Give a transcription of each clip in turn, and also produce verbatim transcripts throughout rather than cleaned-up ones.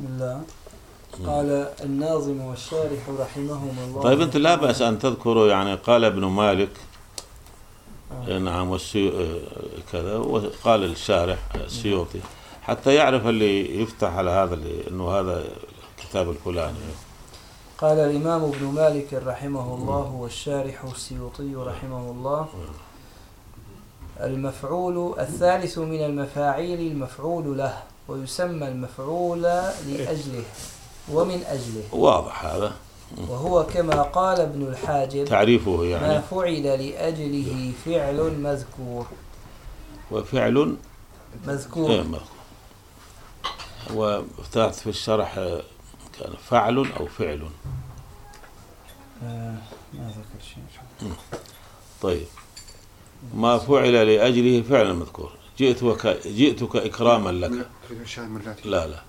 الله. قال الناظم والشارح رحمهما الله. طيب أنت لا بأس أن تذكروا يعني قال ابن مالك آه. نعم والسي... كذا، وقال الشارح السيوطي حتى يعرف اللي يفتح على هذا اللي إنه هذا الكتاب الفلاني. قال الإمام ابن مالك رحمه الله والشارح السيوطي رحمه الله: المفعول الثالث من المفاعيل المفعول له، ويسمى المفعول لأجله ومن أجله. واضح هذا. وهو كما قال ابن الحاجب تعريفه يعني ما فعل لأجله فعل مذكور. وفعل مذكور. إيه مذكور. وفتحت في الشرح كان فعل أو فعل. آه ما ذكر شيء. طيب ما فعل لأجله فعل مذكور. جئتك جئتك إكراما لك. لا لا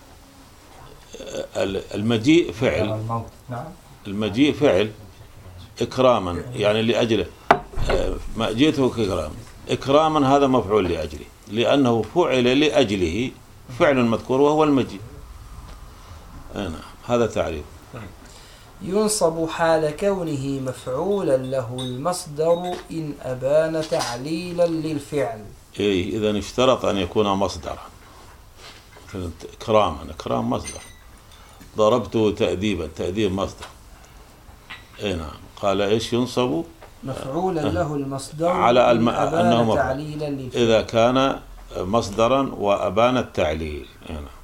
المجيء فعل. المجيء فعل إكراما يعني لأجله. ما جئتك إكراما. إكراما هذا مفعول لأجله لأنه فعل لأجله فعل مذكور وهو المجيء. أنا هذا تعريف. ينصب حال كونه مفعولا له المصدر إن أبان تعليلا للفعل. إيه إذا اشترط أن يكون مصدرا. إكراما إكرام مصدر. ضربته تأديبا تأديب مصدر. إيه نعم. قال إيش ينصب مفعولا له المصدر على الم... إن أبان أنه تعليلا للفعل إذا كان مصدرا وأبان التعليل. إيه نعم.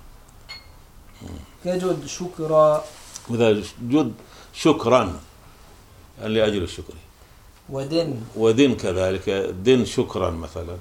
كجد شكرا. وإذا جد شكرا لأجل الشكر. ودن ودن كذلك دن شكرا مثلا.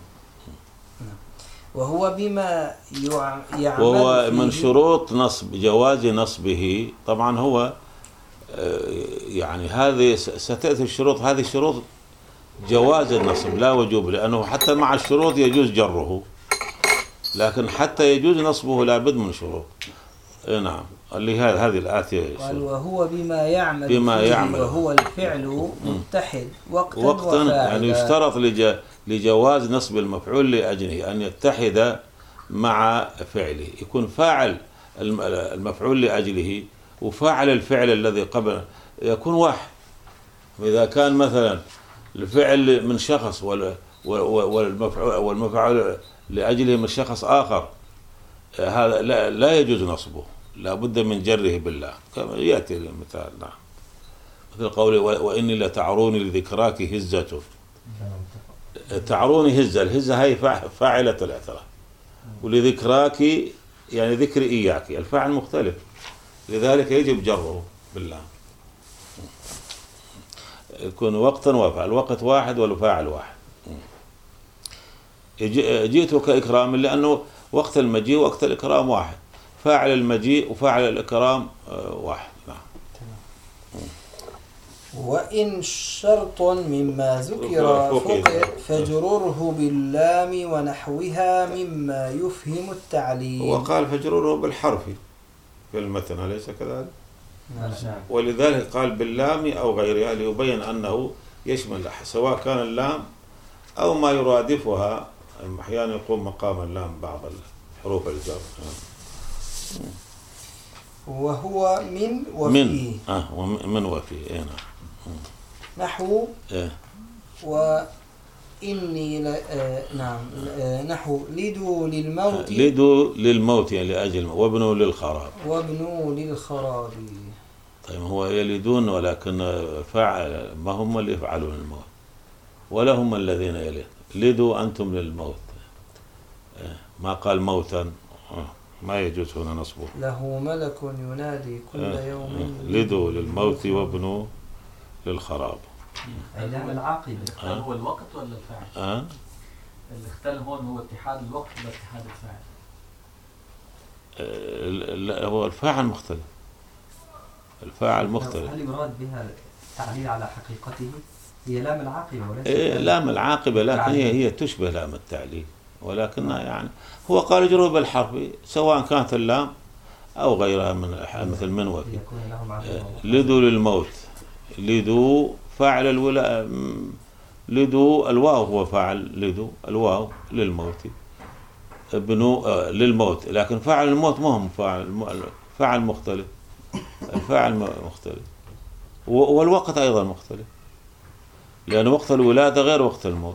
وهو بما يعمل وهو من شروط نصب جواز نصبه. طبعا هو يعني هذه ستأتي الشروط هذه شروط جواز النصب لا وجوب لأنه حتى مع الشروط يجوز جره لكن حتى يجوز نصبه لابد من شروط. نعم اللي هذه هذه الآتية. قال وهو بما يعمل بما يعمل وهو الفعل متحد وقتا وقتا وفاعلا. يعني يشترط لج... لجواز نصب المفعول لأجله أن يتحد مع فعله يكون فاعل المفعول لأجله وفاعل الفعل الذي قبل يكون واحد. إذا كان مثلا الفعل من شخص والمفعول والمفعول لأجله من شخص آخر هذا لا, لا يجوز نصبه لا بد من جره بالله كما يأتي المثال. نعم مثل قوله وإني لتعروني لذكراك هزة. تعروني هزة الهزة هي فاعلة الاعتراف ولذكراك يعني ذكر إياك الفاعل مختلف لذلك يجب جره بالله يكون وقتا وفعل الوقت واحد والفاعل واحد. جئتك إكرام لأنه وقت المجيء وقت الإكرام واحد فاعل المجيء وفاعل الإكرام واحد. نعم. وإن شرط مما ذكر فقر فجرره باللام ونحوها مما يفهم التعليل. وقال فجرره بالحرف في المتن أليس كذلك؟ ولذلك قال باللام أو غيرها ليبين أنه يشمل سواء كان اللام أو ما يرادفها أحيانا يقوم مقام اللام بعض حروف الجر. وهو من وفيه من آه ومن وفيه. إيه نعم. نحو إيه وإني ل... آه نعم آه نحو لدوا للموت لدوا للموت يعني لأجل وابنوا للخراب وابنوا للخراب. طيب هو يلدون ولكن فعل ما هم اللي يفعلون الموت ولا هم الذين يلدون. لدوا أنتم للموت ما قال موتا ما يجوز هنا نصبه. له ملك ينادي كل يوم لدوا للموت وابنوا للخراب. لام العاقبة الاختلاف هو الوقت ولا الفاعل؟ أه؟ الاختلاف هون هو اتحاد الوقت ولا اتحاد الفاعل؟ أه لا هو الفاعل مختلف. الفاعل مختلف. هل يراد بها التعليل على حقيقته؟ هي لام العاقبة وليس إيه لام العاقبة لكن هي هي تشبه لام التعليل ولكنها يعني هو قال جروب الحرف سواء كانت اللام أو غيرها من مثل من وفي. لدوا للموت لدوا فاعل الولاء لدوا الواو هو فاعل لدوا الواو للموت بنو آه، للموت، لكن فاعل الموت ما هم فاعل، فاعل مختلف، الفاعل مختلف، والوقت أيضا مختلف، لأن وقت الولادة غير وقت الموت.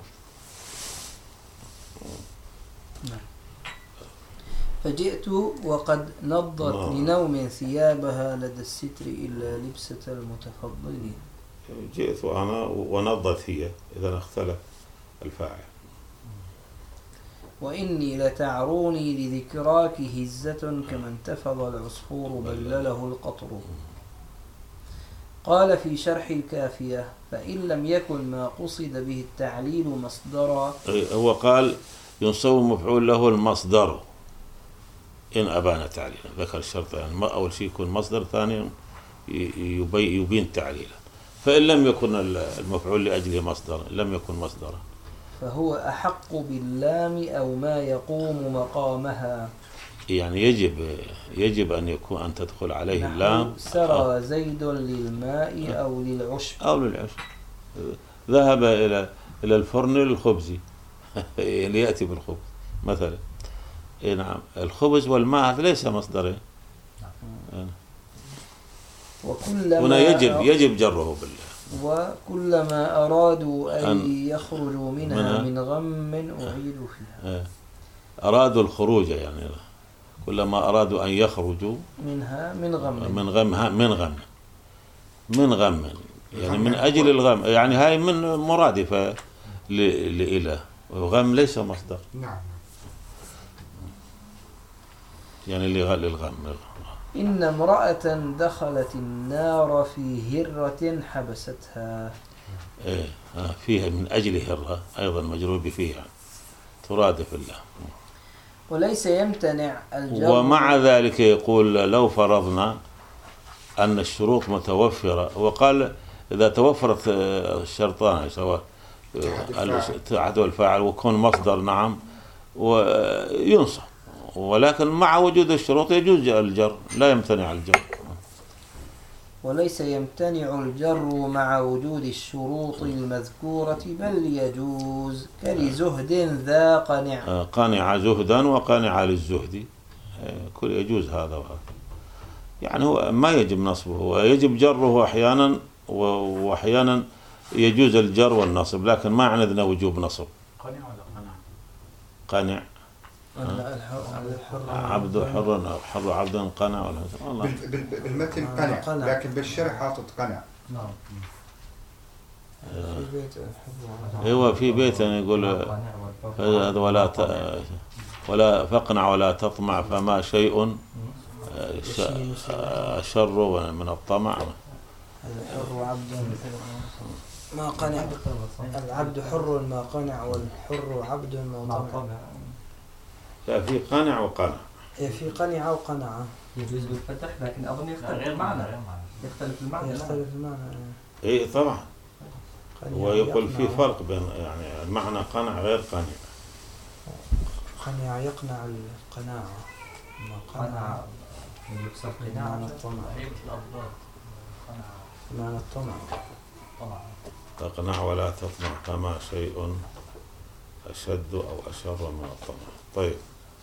فجئت وقد نضت نعم. لنوم ثيابها لدى الستر إلا لبسة المتفضلين. جئت وأنا ونضت هي، إذا اختلف الفاعل. وإني لتعروني لذكراك هزة كما انتفض العصفور بلله القطر. قال في شرح الكافية: فإن لم يكن ما قصد به التعليل مصدرا. هو قال ينصب مفعول له المصدر إن أبان تعليلا، ذكر الشرط يعني أول شيء يكون مصدر، ثانيا يبين تعليلا. فإن لم يكن المفعول لأجله مصدر، لم يكن مصدرا، فهو أحق باللام أو ما يقوم مقامها. يعني يجب يجب أن يكون أن تدخل عليه اللام. سرى زيد للماء أو للعشب أو للعشب. ذهب إلى إلى الفرن للخبز ليأتي بالخبز مثلا. إيه نعم، الخبز والماء هذا ليس مصدرين. هنا يجب يجب جره بالله. وكلما أرادوا أن, أن يخرجوا منها, منها من غم أعيدوا فيها. أرادوا الخروج، يعني كلما أرادوا أن يخرجوا منها من غم من غم من غم من غم يعني من أجل الغم، يعني هاي من مرادفة لإله، والغم ليس مصدر. نعم. يعني للغم. إن امرأة دخلت النار في هرة حبستها. إيه فيها من أجل هرة أيضا مجرور بفيها، ترادف الله. وليس يمتنع الجر. ومع ذلك يقول لو فرضنا أن الشروط متوفرة، وقال إذا توفرت الشرطان سواء أحد الفاعل وكون مصدر نعم وينصب، ولكن مع وجود الشروط يجوز الجر، لا يمتنع الجر. وليس يمتنع الجر مع وجود الشروط المذكورة، بل يجوز كلزهد ذا قنع. قنع زهدا وقنع للزهد، كل يجوز هذا وهذا. يعني هو ما يجب نصبه، ويجب جره أحيانا وأحيانا يجوز الجر والنصب، لكن ما عندنا وجوب نصب. قنع ولا قنع قنع؟ عبد حر حر عبد قنع ولا والله بالمتن قنع، لكن بالشرح حاطط قنع. نعم. هو في بيت يقول ولا ولا فقنع ولا تطمع فما شيء شر من الطمع. الحر عبد ما قنع، العبد حر ما قنع، والحر عبد ما طمع. لا، في قنع وقنع. في قنع وقنع يجوز بالفتح، لكن أظن يختلف المعنى. يختلف المعنى. يختلف المعنى. إيه طبعا. ويقول في فرق بين يعني المعنى قنع غير قنع. قنع يقنع القناعة. قنع يكسر قناعة الطمع. قنع معنى الطمع. طمع. تقنع ولا تطمع فما شيء أشد أو أشر من الطمع. طيب.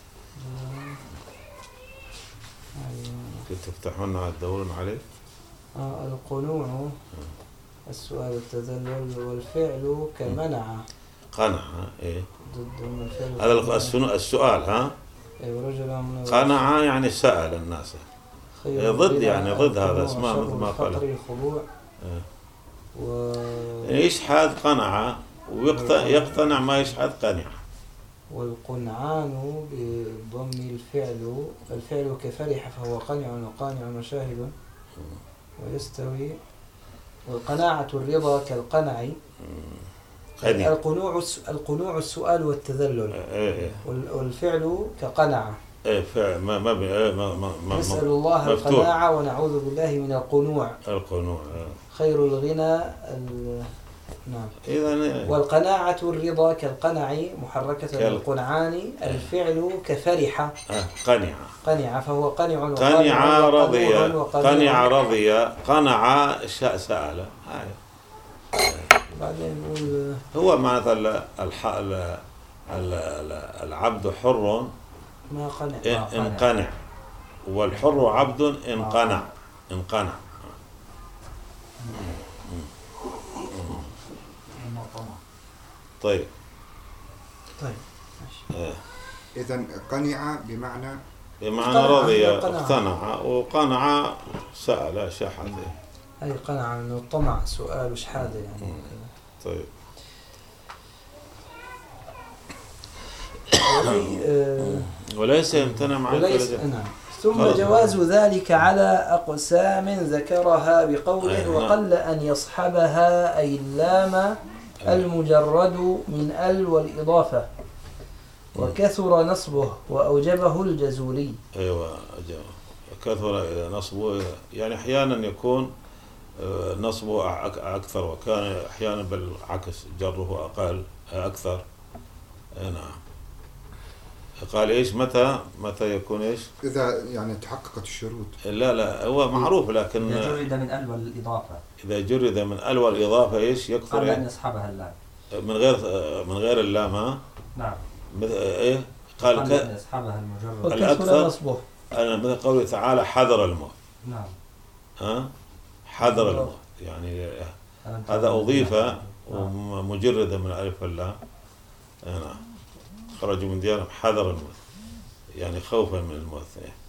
تفتحون الدور عليه؟ آه القنوع السؤال التذلل، والفعل كمنع. قنع إيه؟ ضد الفعل. هذا السؤال ها؟ إيه رجل قنع يعني سأل الناس. ضد يعني ضد هذا اسمه مثل ما قال. الخضوع. و... يشحذ قنع ويقتنع ما يشحذ قنع. والقنعان بضم الفعل، الفعل كفرح فهو قنع وقانع وشاهد ويستوي. والقناعة الرضا كالقنع. القنوع القنوع السؤال والتذلل. والفعل كقنع. ايه فعل ما ما ما ما ما نسأل الله القناعة ونعوذ بالله من القنوع. القنوع خير الغنى نعم. إذن والقناعة الرضا كالقنع محركة القنعان. الفعل كفرح. قنع قنع فهو قنع قنع رضي قنع رضي قنع سأل. بعدين نقول هو معنى العبد حر ما قنع. إن- انقنع، والحر عبد انقنع انقنع. طيب طيب آه. إذا قنع بمعنى بمعنى اقتنع، رضي، اقتنع. اقتنع، وقنع سأل شحذ. أي قنع أنه الطمع سؤال وشحاذة يعني. طيب ولي- آه، وليس يمتنع مع وليس الفرد. نعم. ثم خلاص. جواز ذلك على أقسام ذكرها بقوله أي، نعم. وقل أن يصحبها أي اللام المجرد من ال والإضافة وكثر نصبه وأوجبه الجزولي. ايوه أجل. كثر إذا نصبه، يعني احيانا يكون آه، نصبه أك- اكثر، وكان احيانا بالعكس جره اقل اكثر. أي نعم. قال ايش متى متى يكون ايش؟ إذا يعني تحققت الشروط. لا لا هو معروف، لكن إذا جرد من ال والإضافة اذا جرد من ال والاضافه ايش يكثر؟ قبل أن إيه؟ يصحبها اللام. من غير من غير اللام. ها نعم. مثل ايه؟ قال قبل ك... أن يصحبها المجرد. وكثر الأكثر. نصبه. أنا مثل قوله تعالى حذر الموت. نعم. ها حذر الموت، يعني ألم هذا تكن- أضيف نعم. ومجرد من الألف واللام. نعم. خرجوا من ديارهم حذر الموت، يعني خوفا من الموت،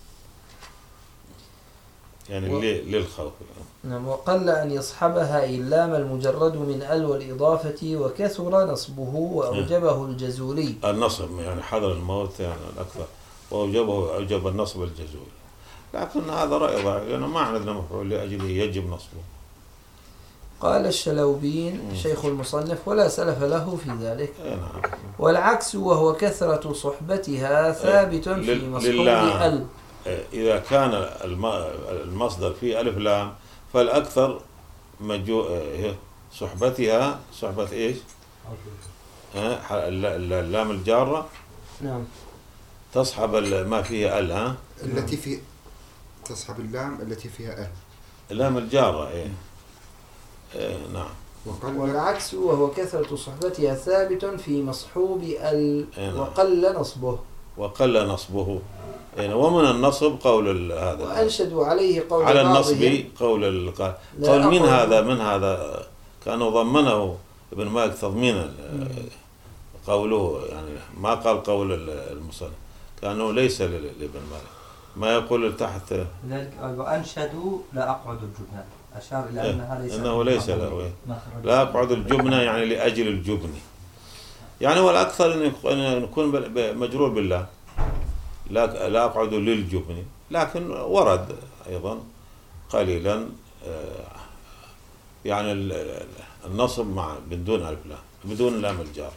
يعني و- ليه للخوف. نعم. وقل أن يصحبها أي اللام المجرد من ال والإضافة وكثر نصبه وأوجبه الجزولي. النصب يعني حذر الموت يعني الأكثر، وأوجبه أوجب النصب الجزولي. لكن هذا رأي ضعيف، لأنه ما عندنا مفعول لأجله يجب نصبه. قال الشلوبين شيخ المصنف ولا سلف له في ذلك. أي نعم. والعكس وهو كثرة صحبتها ثابت في لل- مصحوب لله. ال. إذا كان الم- المصدر فيه ألف لام فالأكثر مجو... صحبتها صحبة إيش؟ ها؟ ح- الل- الل- اللام الجارة نعم. تصحب ال- ما فيها ال. ها التي في تصحب اللام التي فيها ال. اللام الجارة إيه. إيه نعم. وقل والعكس وهو كثرة صحبتها ثابت في مصحوب ال نعم. وقل نصبه. وقل نصبه. يعني ومن النصب قول ال- هذا وأنشدوا عليه قول على بعضهم النصب قول ال- قال لا قول من أقول- هذا من هذا كانوا ضمنه ابن مالك تضمينا قوله، يعني ما قال قول ال- المصنف، كانوا ليس لل- لابن مالك ما يقول تحت لذلك وأنشدوا لا أقعد الجبنة، أشار إلى إيه، أنها ليس انه ليس له إيه. مخرج. لا أقعد الجبنة يعني لأجل الجبن، يعني والأكثر أن يك- أن يكون بال- ب- مجرور بالله، لا لا أقعد للجبن، لكن ورد أيضا قليلا آه، يعني ال- ال- النصب مع بدون ألف لام بدون لام الجار.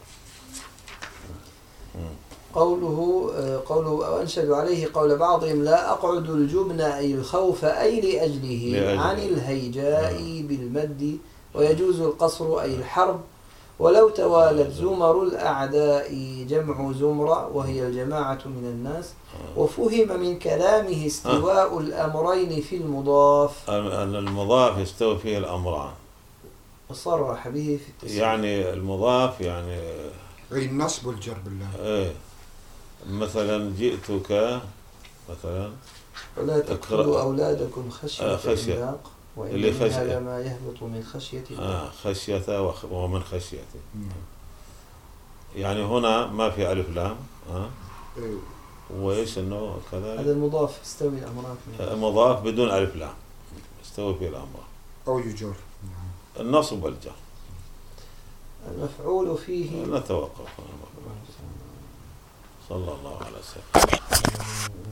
قوله آه، قوله وأنشدوا عليه قول بعضهم لا أقعد الجبن أي الخوف أي لأجله, لأجله. عن الهيجاء بالمد. ويجوز القصر أي الحرب. ولو توالت زمر الأعداء جمع زمرة وهي الجماعة من الناس. وفهم من كلامه استواء الأمرين في المضاف أن أن المضاف يستوي فيه الأمران، وصرح به في التسويق. يعني المضاف يعني أي النصب والجر بالله. إيه مثلا جئتك مثلا ولا تقتلوا اقرأ. أولادكم خشية آه، خشية. إملاق وإن اللي من خشية. هذا ما يهبط من خشية الله. آه خشية وخ- ومن خشيته، مم. يعني هنا ما في ألف لام. آه إيه. وإيش إنه هذا كذلك المضاف يستوي الأمران فيه. آه، مضاف بدون ألف لام يستوي فيه الأمر أو يجر. النصب والجر. المفعول فيه نتوقف. صلى الله عليه وسلم.